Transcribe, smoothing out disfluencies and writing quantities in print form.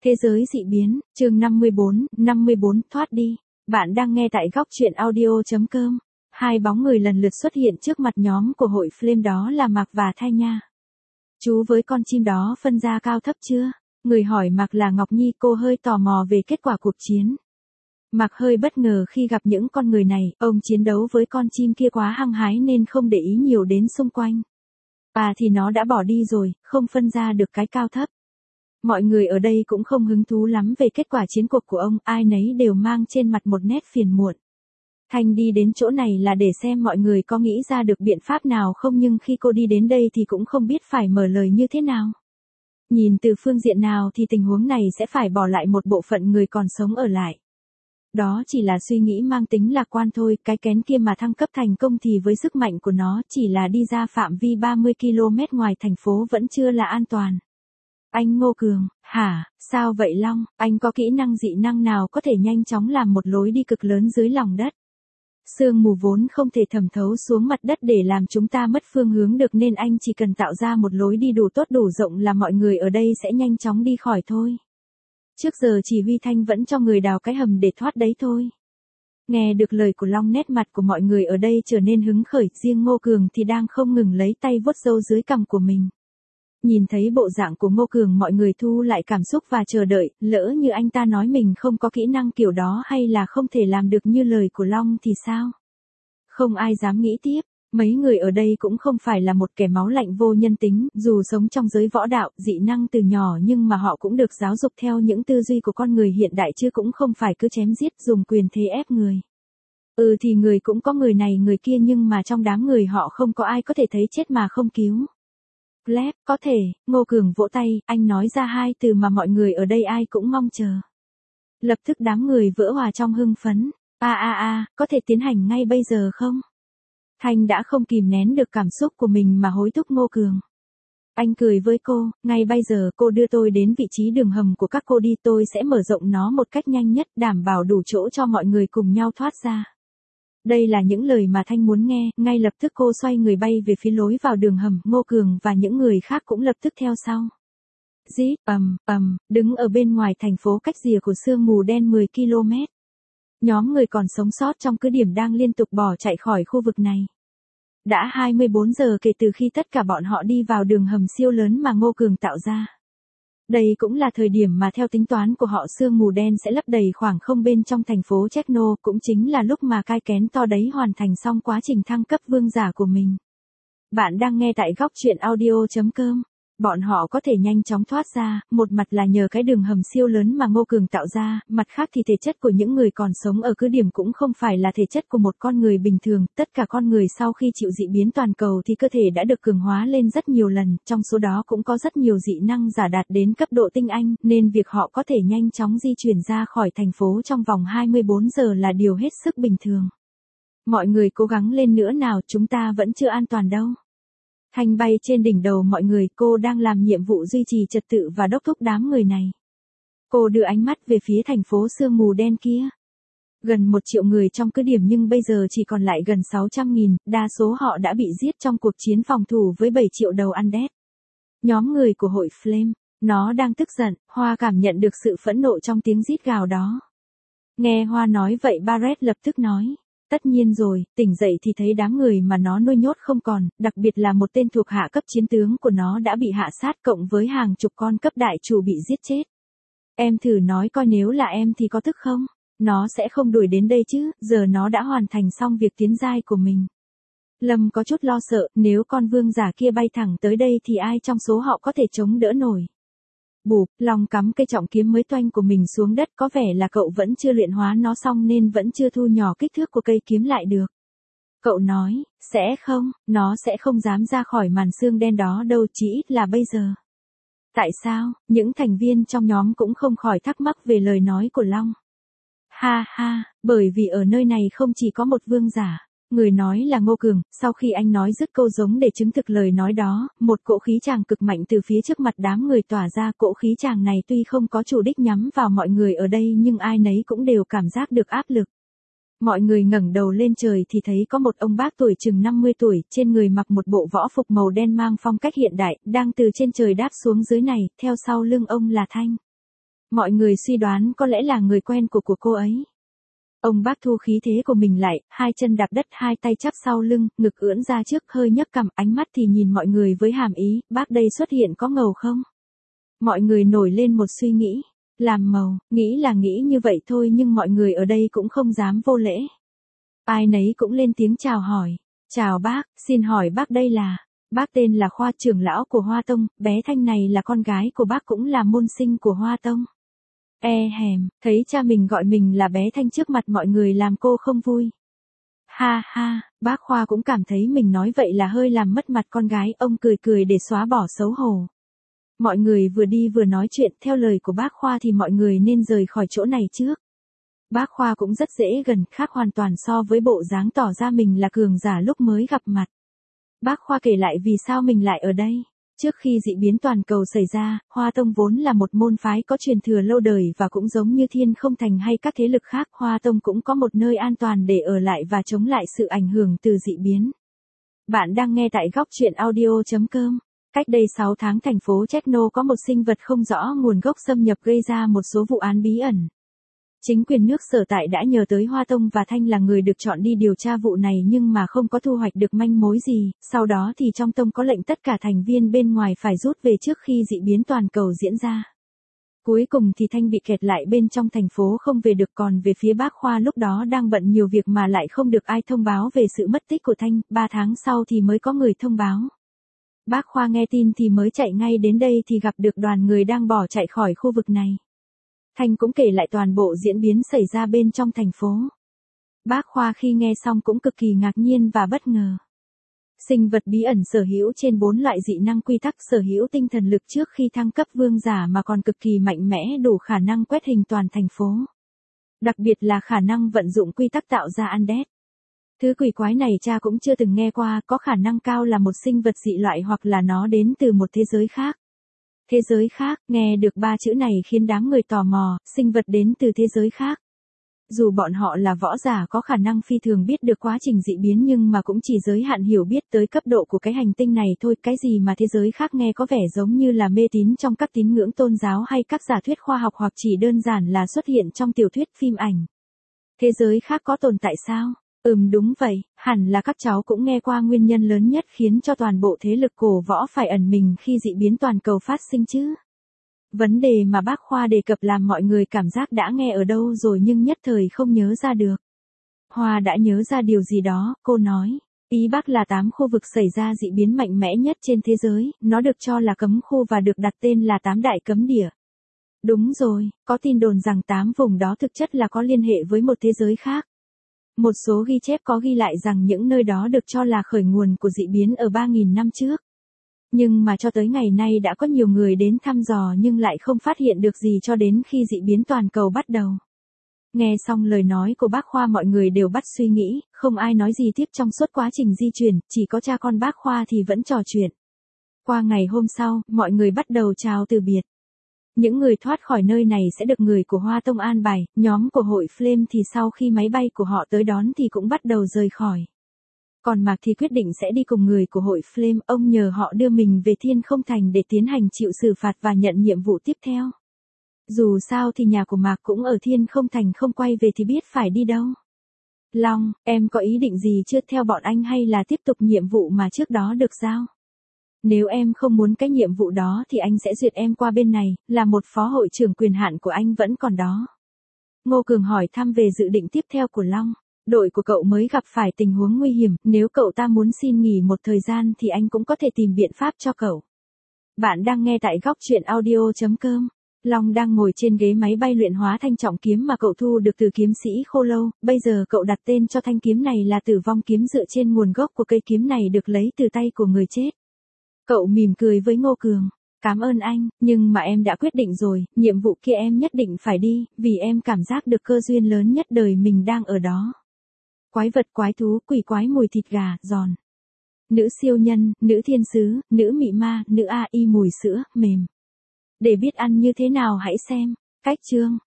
Thế giới dị biến, chương 54, thoát đi. Bạn đang nghe tại góc truyện audio.com. Hai bóng người lần lượt xuất hiện trước mặt nhóm của hội Flame, đó là Mạc và Thanh Nha. Chú với con chim đó phân ra cao thấp chưa? Người hỏi Mạc là Ngọc Nhi, cô hơi tò mò về kết quả cuộc chiến. Mạc hơi bất ngờ khi gặp những con người này, ông chiến đấu với con chim kia quá hăng hái nên không để ý nhiều đến xung quanh. Thì nó đã bỏ đi rồi, không phân ra được cái cao thấp. Mọi người ở đây cũng không hứng thú lắm về kết quả chiến cuộc của ông, ai nấy đều mang trên mặt một nét phiền muộn. Thanh đi đến chỗ này là để xem mọi người có nghĩ ra được biện pháp nào không, nhưng khi cô đi đến đây thì cũng không biết phải mở lời như thế nào. Nhìn từ phương diện nào thì tình huống này sẽ phải bỏ lại một bộ phận người còn sống ở lại. Đó chỉ là suy nghĩ mang tính lạc quan thôi, cái kén kia mà thăng cấp thành công thì với sức mạnh của nó chỉ là đi ra phạm vi 30 km ngoài thành phố vẫn chưa là an toàn. Anh Ngô Cường, hả, sao vậy Long, anh có kỹ năng dị năng nào có thể nhanh chóng làm một lối đi cực lớn dưới lòng đất? Sương mù vốn không thể thẩm thấu xuống mặt đất để làm chúng ta mất phương hướng được, nên anh chỉ cần tạo ra một lối đi đủ tốt đủ rộng là mọi người ở đây sẽ nhanh chóng đi khỏi thôi. Trước giờ chỉ huy Thanh vẫn cho người đào cái hầm để thoát đấy thôi. Nghe được lời của Long, nét mặt của mọi người ở đây trở nên hứng khởi, riêng Ngô Cường thì đang không ngừng lấy tay vuốt râu dưới cằm của mình. Nhìn thấy bộ dạng của Ngô Cường, mọi người thu lại cảm xúc và chờ đợi, lỡ như anh ta nói mình không có kỹ năng kiểu đó hay là không thể làm được như lời của Long thì sao? Không ai dám nghĩ tiếp, mấy người ở đây cũng không phải là một kẻ máu lạnh vô nhân tính, dù sống trong giới võ đạo, dị năng từ nhỏ nhưng mà họ cũng được giáo dục theo những tư duy của con người hiện đại chứ cũng không phải cứ chém giết dùng quyền thế ép người. Thì người cũng có người này người kia nhưng mà trong đám người họ không có ai có thể thấy chết mà không cứu. Gleb, có thể, Ngô Cường vỗ tay, anh nói ra hai từ mà mọi người ở đây ai cũng mong chờ. Lập tức đám người vỡ hòa trong hưng phấn. Có thể tiến hành ngay bây giờ không? Thanh đã không kìm nén được cảm xúc của mình mà hối thúc Ngô Cường. Anh cười với cô, ngay bây giờ cô đưa tôi đến vị trí đường hầm của các cô đi, tôi sẽ mở rộng nó một cách nhanh nhất, đảm bảo đủ chỗ cho mọi người cùng nhau thoát ra. Đây là những lời mà Thanh muốn nghe, ngay lập tức cô xoay người bay về phía lối vào đường hầm, Ngô Cường và những người khác cũng lập tức theo sau. Rít, đứng ở bên ngoài thành phố cách rìa của sương mù đen 10 km. Nhóm người còn sống sót trong cứ điểm đang liên tục bỏ chạy khỏi khu vực này. Đã 24 giờ kể từ khi tất cả bọn họ đi vào đường hầm siêu lớn mà Ngô Cường tạo ra. Đây cũng là thời điểm mà theo tính toán của họ sương mù đen sẽ lấp đầy khoảng không bên trong thành phố Techno, cũng chính là lúc mà cái kén to đấy hoàn thành xong quá trình thăng cấp vương giả của mình. Bạn đang nghe tại góc truyện audio.com. Bọn họ có thể nhanh chóng thoát ra, một mặt là nhờ cái đường hầm siêu lớn mà Ngô Cường tạo ra, mặt khác thì thể chất của những người còn sống ở cứ điểm cũng không phải là thể chất của một con người bình thường, tất cả con người sau khi chịu dị biến toàn cầu thì cơ thể đã được cường hóa lên rất nhiều lần, trong số đó cũng có rất nhiều dị năng giả đạt đến cấp độ tinh anh, nên việc họ có thể nhanh chóng di chuyển ra khỏi thành phố trong vòng 24 giờ là điều hết sức bình thường. Mọi người cố gắng lên nữa nào, chúng ta vẫn chưa an toàn đâu. Thanh bay trên đỉnh đầu mọi người, cô đang làm nhiệm vụ duy trì trật tự và đốc thúc đám người này. Cô đưa ánh mắt về phía thành phố sương mù đen kia. Gần 1 triệu người trong cứ điểm nhưng bây giờ chỉ còn lại gần 600.000, đa số họ đã bị giết trong cuộc chiến phòng thủ với 7 triệu đầu undead. Nhóm người của hội Flame, nó đang tức giận, Hoa cảm nhận được sự phẫn nộ trong tiếng rít gào đó. Nghe Hoa nói vậy Barret lập tức nói. Tất nhiên rồi, tỉnh dậy thì thấy đám người mà nó nuôi nhốt không còn, đặc biệt là một tên thuộc hạ cấp chiến tướng của nó đã bị hạ sát cộng với hàng chục con cấp đại chủ bị giết chết. Em thử nói coi nếu là em thì có tức không? Nó sẽ không đuổi đến đây chứ, giờ nó đã hoàn thành xong việc tiến giai của mình. Lâm có chút lo sợ, nếu con vương giả kia bay thẳng tới đây thì ai trong số họ có thể chống đỡ nổi. Bụp, Long cắm cây trọng kiếm mới toanh của mình xuống đất, có vẻ là cậu vẫn chưa luyện hóa nó xong nên vẫn chưa thu nhỏ kích thước của cây kiếm lại được. Cậu nói, nó sẽ không dám ra khỏi màn sương đen đó đâu, chỉ ít là bây giờ. Tại sao? Những thành viên trong nhóm cũng không khỏi thắc mắc về lời nói của Long. Bởi vì ở nơi này không chỉ có một vương giả. Người nói là Ngô Cường, sau khi anh nói dứt câu giống để chứng thực lời nói đó, một cỗ khí tràng cực mạnh từ phía trước mặt đám người tỏa ra. Cỗ khí tràng này tuy không có chủ đích nhắm vào mọi người ở đây nhưng ai nấy cũng đều cảm giác được áp lực. Mọi người ngẩng đầu lên trời thì thấy có một ông bác tuổi chừng 50 tuổi, trên người mặc một bộ võ phục màu đen mang phong cách hiện đại, đang từ trên trời đáp xuống dưới này, theo sau lưng ông là Thanh. Mọi người suy đoán có lẽ là người quen của cô ấy. Ông bác thu khí thế của mình lại, hai chân đạp đất, hai tay chắp sau lưng, ngực ưỡn ra trước, hơi nhấc cằm, ánh mắt thì nhìn mọi người với hàm ý, bác đây xuất hiện có ngầu không? Mọi người nổi lên một suy nghĩ, làm màu, nghĩ là nghĩ như vậy thôi nhưng mọi người ở đây cũng không dám vô lễ. Ai nấy cũng lên tiếng chào hỏi, chào bác, xin hỏi bác đây là, bác tên là Khoa, trưởng lão của Hoa Tông, bé Thanh này là con gái của bác cũng là môn sinh của Hoa Tông. Hèm, thấy cha mình gọi mình là bé Thanh trước mặt mọi người làm cô không vui. Ha ha, bác Khoa cũng cảm thấy mình nói vậy là hơi làm mất mặt con gái, ông cười cười để xóa bỏ xấu hổ. Mọi người vừa đi vừa nói chuyện, theo lời của bác Khoa thì mọi người nên rời khỏi chỗ này trước. Bác Khoa cũng rất dễ gần, khác hoàn toàn so với bộ dáng tỏ ra mình là cường giả lúc mới gặp mặt. Bác Khoa kể lại vì sao mình lại ở đây. Trước khi dị biến toàn cầu xảy ra, Hoa Tông vốn là một môn phái có truyền thừa lâu đời và cũng giống như Thiên Không Thành hay các thế lực khác, Hoa Tông cũng có một nơi an toàn để ở lại và chống lại sự ảnh hưởng từ dị biến. Bạn đang nghe tại góc truyện audio.com. Cách đây 6 tháng thành phố Techno có một sinh vật không rõ nguồn gốc xâm nhập gây ra một số vụ án bí ẩn. Chính quyền nước sở tại đã nhờ tới Hoa Tông và Thanh là người được chọn đi điều tra vụ này nhưng mà không có thu hoạch được manh mối gì, sau đó thì trong tông có lệnh tất cả thành viên bên ngoài phải rút về trước khi dị biến toàn cầu diễn ra. Cuối cùng thì Thanh bị kẹt lại bên trong thành phố không về được, còn về phía bác Khoa lúc đó đang bận nhiều việc mà lại không được ai thông báo về sự mất tích của Thanh, 3 tháng sau thì mới có người thông báo. Bác Khoa nghe tin thì mới chạy ngay đến đây thì gặp được đoàn người đang bỏ chạy khỏi khu vực này. Thanh cũng kể lại toàn bộ diễn biến xảy ra bên trong thành phố. Bác Khoa khi nghe xong cũng cực kỳ ngạc nhiên và bất ngờ. Sinh vật bí ẩn sở hữu trên 4 loại dị năng quy tắc, sở hữu tinh thần lực trước khi thăng cấp vương giả mà còn cực kỳ mạnh mẽ, đủ khả năng quét hình toàn thành phố. Đặc biệt là khả năng vận dụng quy tắc tạo ra undead. Thứ quỷ quái này cha cũng chưa từng nghe qua, có khả năng cao là một sinh vật dị loại hoặc là nó đến từ một thế giới khác. Thế giới khác, nghe được 3 chữ này khiến đám người tò mò, sinh vật đến từ thế giới khác. Dù bọn họ là võ giả có khả năng phi thường biết được quá trình dị biến nhưng mà cũng chỉ giới hạn hiểu biết tới cấp độ của cái hành tinh này thôi, cái gì mà thế giới khác nghe có vẻ giống như là mê tín trong các tín ngưỡng tôn giáo hay các giả thuyết khoa học hoặc chỉ đơn giản là xuất hiện trong tiểu thuyết phim ảnh. Thế giới khác có tồn tại sao? Đúng vậy, hẳn là các cháu cũng nghe qua nguyên nhân lớn nhất khiến cho toàn bộ thế lực cổ võ phải ẩn mình khi dị biến toàn cầu phát sinh chứ. Vấn đề mà bác Khoa đề cập làm mọi người cảm giác đã nghe ở đâu rồi nhưng nhất thời không nhớ ra được. Hoa đã nhớ ra điều gì đó, cô nói. Ý bác là 8 khu vực xảy ra dị biến mạnh mẽ nhất trên thế giới, nó được cho là cấm khu và được đặt tên là 8 đại cấm địa. Đúng rồi, có tin đồn rằng 8 vùng đó thực chất là có liên hệ với một thế giới khác. Một số ghi chép có ghi lại rằng những nơi đó được cho là khởi nguồn của dị biến ở 3.000 năm trước. Nhưng mà cho tới ngày nay đã có nhiều người đến thăm dò nhưng lại không phát hiện được gì cho đến khi dị biến toàn cầu bắt đầu. Nghe xong lời nói của bác Khoa mọi người đều bắt suy nghĩ, không ai nói gì tiếp trong suốt quá trình di chuyển, chỉ có cha con bác Khoa thì vẫn trò chuyện. Qua ngày hôm sau, mọi người bắt đầu chào từ biệt. Những người thoát khỏi nơi này sẽ được người của Hoa Tông an bài, nhóm của hội Flame thì sau khi máy bay của họ tới đón thì cũng bắt đầu rời khỏi. Còn Mạc thì quyết định sẽ đi cùng người của hội Flame, ông nhờ họ đưa mình về Thiên Không Thành để tiến hành chịu xử phạt và nhận nhiệm vụ tiếp theo. Dù sao thì nhà của Mạc cũng ở Thiên Không Thành, không quay về thì biết phải đi đâu. Long, em có ý định gì chưa theo bọn anh hay là tiếp tục nhiệm vụ mà trước đó được giao? Nếu em không muốn cái nhiệm vụ đó thì anh sẽ duyệt em qua bên này, là một phó hội trưởng quyền hạn của anh vẫn còn đó. Ngô Cường hỏi thăm về dự định tiếp theo của Long. Đội của cậu mới gặp phải tình huống nguy hiểm, nếu cậu ta muốn xin nghỉ một thời gian thì anh cũng có thể tìm biện pháp cho cậu. Bạn đang nghe tại góc truyện audio.com. Long đang ngồi trên ghế máy bay luyện hóa thanh trọng kiếm mà cậu thu được từ kiếm sĩ Khô Lâu, bây giờ cậu đặt tên cho thanh kiếm này là Tử Vong Kiếm dựa trên nguồn gốc của cây kiếm này được lấy từ tay của người chết. Cậu mỉm cười với Ngô Cường. Cảm ơn anh, nhưng mà em đã quyết định rồi, nhiệm vụ kia em nhất định phải đi, vì em cảm giác được cơ duyên lớn nhất đời mình đang ở đó. Quái vật, quái thú, quỷ quái, mùi thịt gà, giòn. Nữ siêu nhân, nữ thiên sứ, nữ mị ma, nữ AI, mùi sữa, mềm. Để biết ăn như thế nào hãy xem. Cách chương.